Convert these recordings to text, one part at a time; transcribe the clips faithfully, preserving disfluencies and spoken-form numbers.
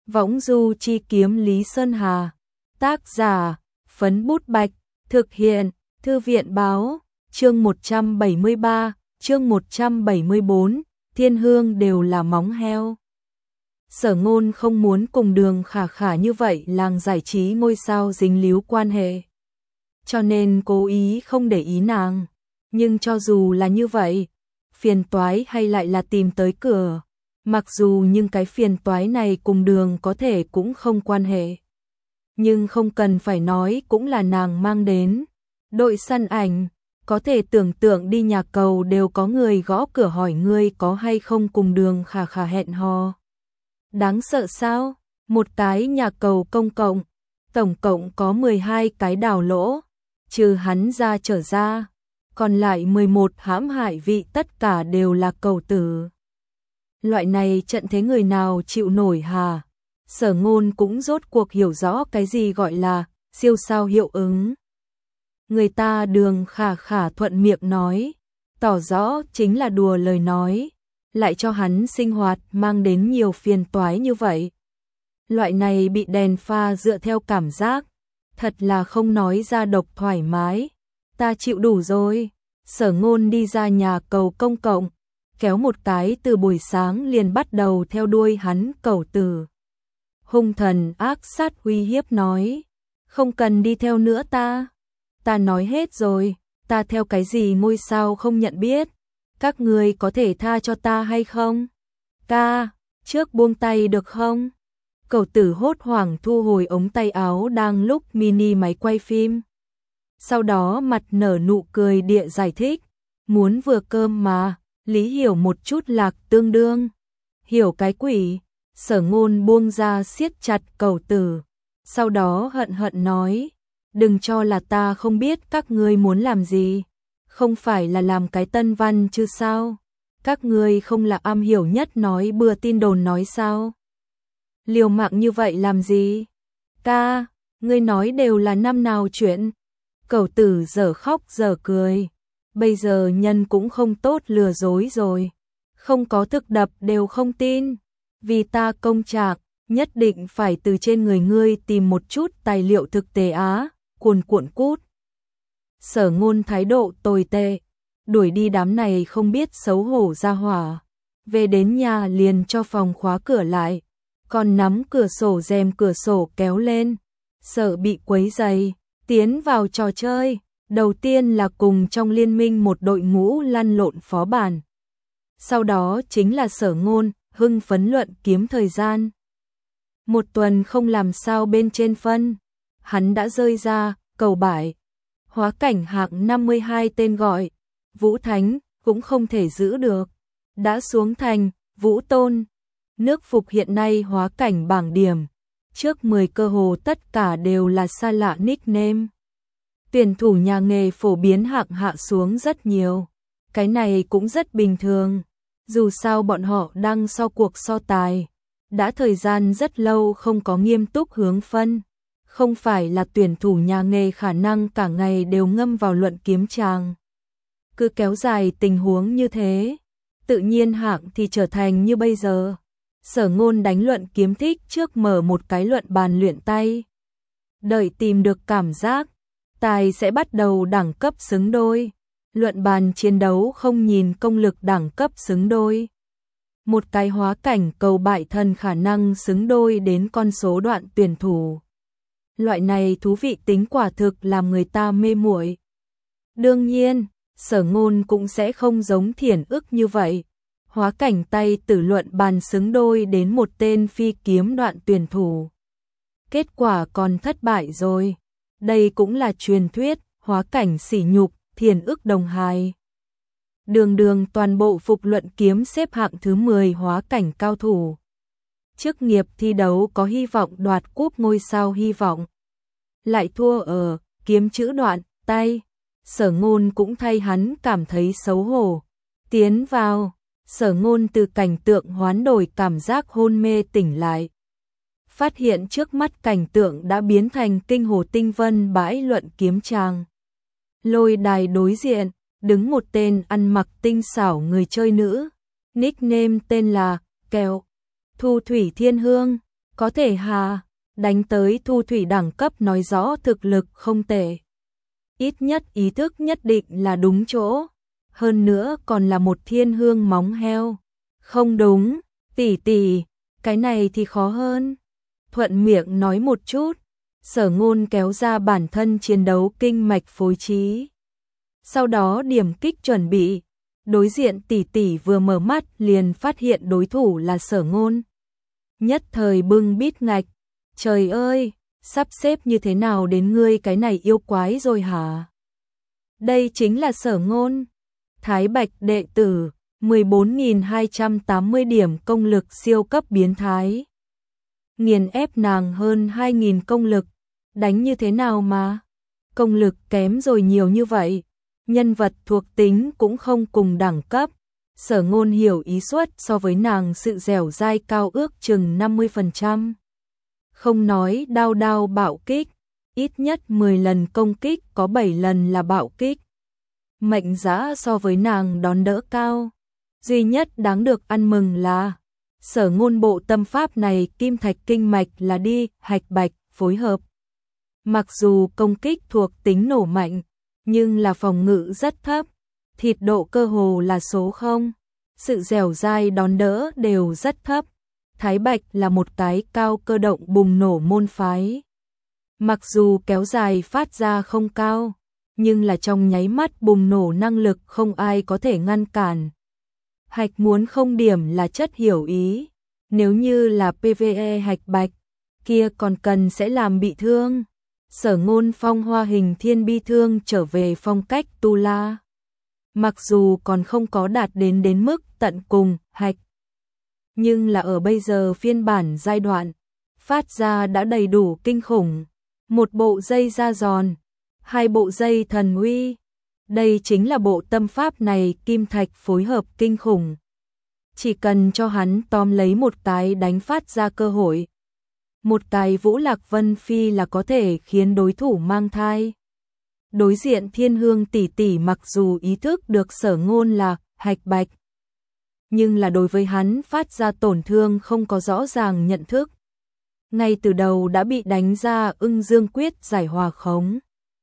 Võng du chi kiếm Lý Sơn Hà. Tác giả, Phấn Bút Bạch. Thực hiện, Thư viện Báo. Chương một trăm bảy mươi ba, chương một trăm bảy mươi bốn, thiên hương đều là móng heo. Sở Ngôn không muốn cùng Đường Khả Khả như vậy làng giải trí ngôi sao dính líu quan hệ, cho nên cố ý không để ý nàng. Nhưng cho dù là như vậy, phiền toái hay lại là tìm tới cửa. Mặc dù nhưng cái phiền toái này cùng Đường có thể cũng không quan hệ, nhưng không cần phải nói cũng là nàng mang đến. Đội săn ảnh, có thể tưởng tượng đi nhà cầu đều có người gõ cửa hỏi ngươi có hay không cùng Đường Khả Khả hẹn hò. Đáng sợ sao? Một cái nhà cầu công cộng, tổng cộng có mười hai cái đào lỗ, trừ hắn ra trở ra, còn lại mười một hãm hại vị tất cả đều là cầu tử. Loại này trận thế người nào chịu nổi hà? Sở Ngôn cũng rốt cuộc hiểu rõ cái gì gọi là siêu sao hiệu ứng. Người ta Đường Khả Khả thuận miệng nói, tỏ rõ chính là đùa lời nói, lại cho hắn sinh hoạt mang đến nhiều phiền toái như vậy. Loại này bị đèn pha dựa theo cảm giác, thật là không nói ra độc thoải mái. Ta chịu đủ rồi. Sở Ngôn đi ra nhà cầu công cộng, kéo một cái từ buổi sáng liền bắt đầu theo đuôi hắn cầu tử. Hung thần ác sát uy hiếp nói, không cần đi theo nữa ta. Ta nói hết rồi, ta theo cái gì ngôi sao không nhận biết. Các người có thể tha cho ta hay không? Ca, trước buông tay được không? Cầu tử hốt hoảng thu hồi ống tay áo đang lúc mini máy quay phim. Sau đó mặt nở nụ cười địa giải thích, muốn vừa cơm mà, lý hiểu một chút lạc tương đương. Hiểu cái quỷ. Sở Ngôn buông ra siết chặt cầu tử, sau đó hận hận nói, đừng cho là ta không biết các ngươi muốn làm gì. Không phải là làm cái tân văn chứ sao? Các ngươi không là am hiểu nhất nói bừa tin đồn nói sao? Liều mạng như vậy làm gì? Ca, ngươi nói đều là năm nào chuyện? Cầu tử dở khóc dở cười. Bây giờ nhân cũng không tốt lừa dối rồi. Không có thực đập đều không tin. Vì ta công trạc, nhất định phải từ trên người ngươi tìm một chút tài liệu thực tế á, cuồn cuộn cút. Sở Ngôn thái độ tồi tệ, đuổi đi đám này không biết xấu hổ ra hỏa. Về đến nhà liền cho phòng khóa cửa lại, còn nắm cửa sổ rèm cửa sổ kéo lên, sợ bị quấy rầy. Tiến vào trò chơi, đầu tiên là cùng trong liên minh một đội ngũ lăn lộn phó bản. Sau đó chính là Sở Ngôn, hưng phấn luận kiếm thời gian. Một tuần không làm sao bên trên phân, hắn đã rơi ra, cầu bại. Hóa cảnh hạng năm mươi hai tên gọi, Vũ Thánh, cũng không thể giữ được. Đã xuống thành, Vũ Tôn. Nước Phục hiện nay hóa cảnh bảng điểm. Trước mười cơ hồ tất cả đều là xa lạ nickname. Tuyển thủ nhà nghề phổ biến hạng hạ xuống rất nhiều. Cái này cũng rất bình thường. Dù sao bọn họ đang so cuộc so tài. Đã thời gian rất lâu không có nghiêm túc hướng phân. Không phải là tuyển thủ nhà nghề khả năng cả ngày đều ngâm vào luận kiếm tràng. Cứ kéo dài tình huống như thế, tự nhiên hạng thì trở thành như bây giờ. Sở Ngôn đánh luận kiếm thích trước mở một cái luận bàn luyện tay. Đợi tìm được cảm giác, tài sẽ bắt đầu đẳng cấp xứng đôi. Luận bàn chiến đấu không nhìn công lực đẳng cấp xứng đôi. Một cái hóa cảnh cầu bại thần khả năng xứng đôi đến con số đoạn tuyển thủ. Loại này thú vị tính quả thực làm người ta mê muội. Đương nhiên, Sở Ngôn cũng sẽ không giống Thiển Ức như vậy. Hóa cảnh tay tử luận bàn xứng đôi đến một tên phi kiếm đoạn tuyển thủ. Kết quả còn thất bại rồi. Đây cũng là truyền thuyết, hóa cảnh sỉ nhục, Thiển Ức đồng hài. Đường Đường toàn bộ phục luận kiếm xếp hạng thứ mười hóa cảnh cao thủ. Chức nghiệp thi đấu có hy vọng đoạt cúp ngôi sao hy vọng. Lại thua ở kiếm chữ đoạn tay. Sở Ngôn cũng thay hắn cảm thấy xấu hổ. Tiến vào, Sở Ngôn từ cảnh tượng hoán đổi cảm giác hôn mê tỉnh lại. Phát hiện trước mắt cảnh tượng đã biến thành kinh hồ tinh vân bãi luận kiếm tràng. Lôi đài đối diện, đứng một tên ăn mặc tinh xảo người chơi nữ. Nickname tên là Kẹo. Thu Thủy Thiên Hương, Có thể hà, đánh tới thu thủy đẳng cấp nói rõ thực lực không tệ. Ít nhất ý thức nhất định là đúng chỗ. Hơn nữa còn là một thiên hương móng heo. Không đúng, tỷ tỷ, cái này thì khó hơn. Thuận miệng nói một chút. Sở Ngôn kéo ra bản thân chiến đấu kinh mạch phối trí. Sau đó điểm kích chuẩn bị. Đối diện tỷ tỷ vừa mở mắt liền phát hiện đối thủ là Sở Ngôn. Nhất thời bưng bít ngạch. Trời ơi, sắp xếp như thế nào đến ngươi cái này yêu quái rồi hả? Đây chính là Sở Ngôn. Thái Bạch đệ tử, mười bốn nghìn hai trăm tám mươi điểm công lực siêu cấp biến thái. Nghiền ép nàng hơn hai nghìn công lực. Đánh như thế nào mà? Công lực kém rồi nhiều như vậy. Nhân vật thuộc tính cũng không cùng đẳng cấp. Sở Ngôn hiểu ý suất so với nàng sự dẻo dai cao ước chừng năm mươi phần trăm. Không nói đao đao bạo kích, ít nhất mười lần công kích có bảy lần là bạo kích. Mệnh giá so với nàng đón đỡ cao. Duy nhất đáng được ăn mừng là Sở Ngôn bộ tâm pháp này kim thạch kinh mạch là đi, hạch bạch, phối hợp. Mặc dù công kích thuộc tính nổ mạnh, nhưng là phòng ngự rất thấp, thịt độ cơ hồ là số không, sự dẻo dai đón đỡ đều rất thấp. Thái Bạch là một cái cao cơ động bùng nổ môn phái. Mặc dù kéo dài phát ra không cao, nhưng là trong nháy mắt bùng nổ năng lực không ai có thể ngăn cản. Hạch muốn không điểm là chất hiểu ý, nếu như là pê vê e hạch bạch, kia còn cần sẽ làm bị thương. Sở Ngôn phong hoa hình thiên bi thương trở về phong cách tu la. Mặc dù còn không có đạt đến đến mức tận cùng, hạch. Nhưng là ở bây giờ phiên bản giai đoạn, phát ra đã đầy đủ kinh khủng. Một bộ dây da giòn, hai bộ dây thần uy. Đây chính là bộ tâm pháp này kim thạch phối hợp kinh khủng. Chỉ cần cho hắn tóm lấy một cái đánh phát ra cơ hội. Một cái Vũ Lạc Vân Phi là có thể khiến đối thủ mang thai. Đối diện Thiên Hương tỷ tỷ mặc dù ý thức được Sở Ngôn là hạch bạch, nhưng là đối với hắn phát ra tổn thương không có rõ ràng nhận thức. Ngay từ đầu đã bị đánh ra Ưng Dương Quyết giải hòa khống.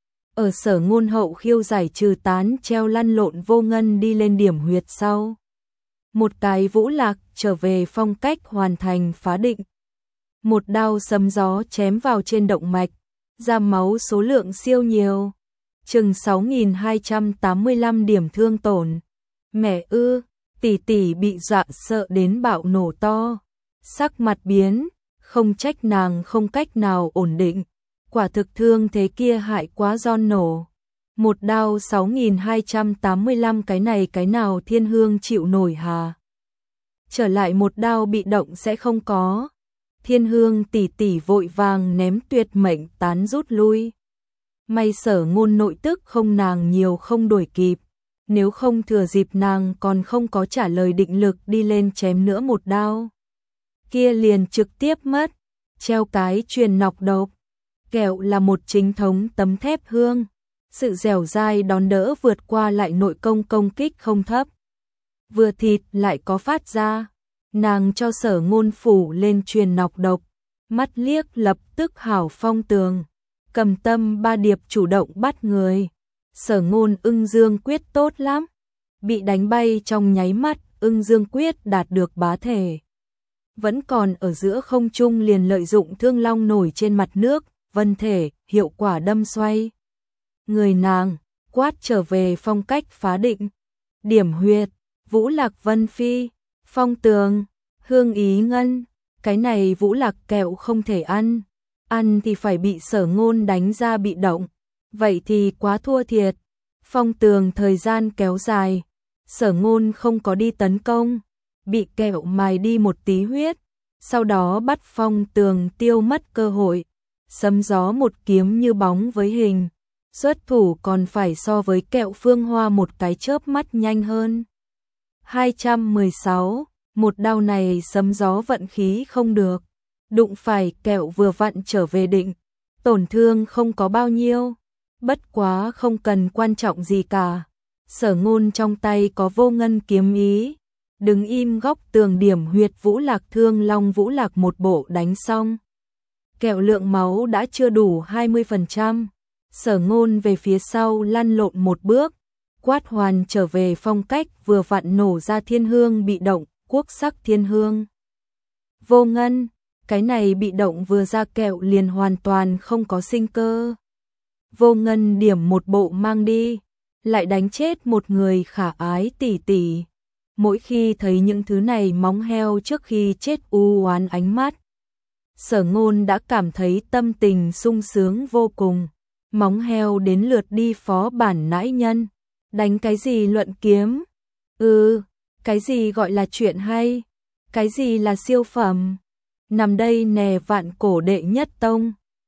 Ở Sở Ngôn hậu khiêu giải trừ tán treo lăn lộn vô ngân đi lên điểm huyệt sau. Một cái Vũ Lạc trở về phong cách hoàn thành phá định. Một đao sấm gió chém vào trên động mạch, ra máu số lượng siêu nhiều, chừng sáu nghìn hai trăm tám mươi lăm điểm thương tổn. Mẹ ư, tỷ tỷ bị dọa sợ đến bạo nổ to, sắc mặt biến, không trách nàng không cách nào ổn định, quả thực thương thế kia hại quá giòn nổ. Một đao sáu nghìn hai trăm tám mươi lăm cái này cái nào Thiên Hương chịu nổi hà? Trở lại một đao bị động sẽ không có. Thiên Hương tỷ tỷ vội vàng ném tuyệt mệnh tán rút lui. May Sở Ngôn nội tức không nàng nhiều không đuổi kịp, nếu không thừa dịp nàng còn không có trả lời định lực đi lên chém nữa một đao. Kia liền trực tiếp mất, treo cái truyền nọc độc. Kẹo là một chính thống tấm thép hương, sự dẻo dai đón đỡ vượt qua lại nội công công kích không thấp. Vừa thịt lại có phát ra. Nàng cho Sở Ngôn phủ lên truyền nọc độc, mắt liếc lập tức hảo phong tường, cầm tâm ba điệp chủ động bắt người. Sở Ngôn Ưng Dương Quyết tốt lắm, bị đánh bay trong nháy mắt, Ưng Dương Quyết đạt được bá thể. Vẫn còn ở giữa không trung liền lợi dụng thương long nổi trên mặt nước, vân thể, hiệu quả đâm xoay. Người nàng, quát trở về phong cách phá định, điểm huyệt, Vũ Lạc Vân Phi. Phong tường, hương ý ngân, cái này Vũ Lạc kẹo không thể ăn, ăn thì phải bị Sở Ngôn đánh ra bị động, vậy thì quá thua thiệt. Phong tường thời gian kéo dài, Sở Ngôn không có đi tấn công, bị kẹo mài đi một tí huyết, sau đó bắt phong tường tiêu mất cơ hội, sấm gió một kiếm như bóng với hình, xuất thủ còn phải so với kẹo Phương Hoa một cái chớp mắt nhanh hơn. hai trăm mười sáu, một đao này sấm gió vận khí không được, đụng phải kẹo vừa vặn trở về định, tổn thương không có bao nhiêu, bất quá không cần quan trọng gì cả. Sở Ngôn trong tay có vô ngân kiếm ý, đứng im góc tường điểm huyệt Vũ Lạc thương Long Vũ Lạc một bộ đánh xong. Kẹo lượng máu đã chưa đủ hai mươi phần trăm. Sở Ngôn về phía sau lăn lộn một bước, quát hoàn trở về phong cách vừa vặn nổ ra thiên hương bị động, quốc sắc thiên hương. Vô Ngân, cái này bị động vừa ra kẹo liền hoàn toàn không có sinh cơ. Vô Ngân điểm một bộ mang đi, lại đánh chết một người khả ái tỷ tỷ. Mỗi khi thấy những thứ này móng heo trước khi chết u oán ánh mắt, Sở Ngôn đã cảm thấy tâm tình sung sướng vô cùng. Móng heo đến lượt đi phó bản nãi nhân. Đánh cái gì luận kiếm? Ừ, cái gì gọi là chuyện hay? Cái gì là siêu phẩm? Nằm đây nè vạn cổ đệ nhất tông.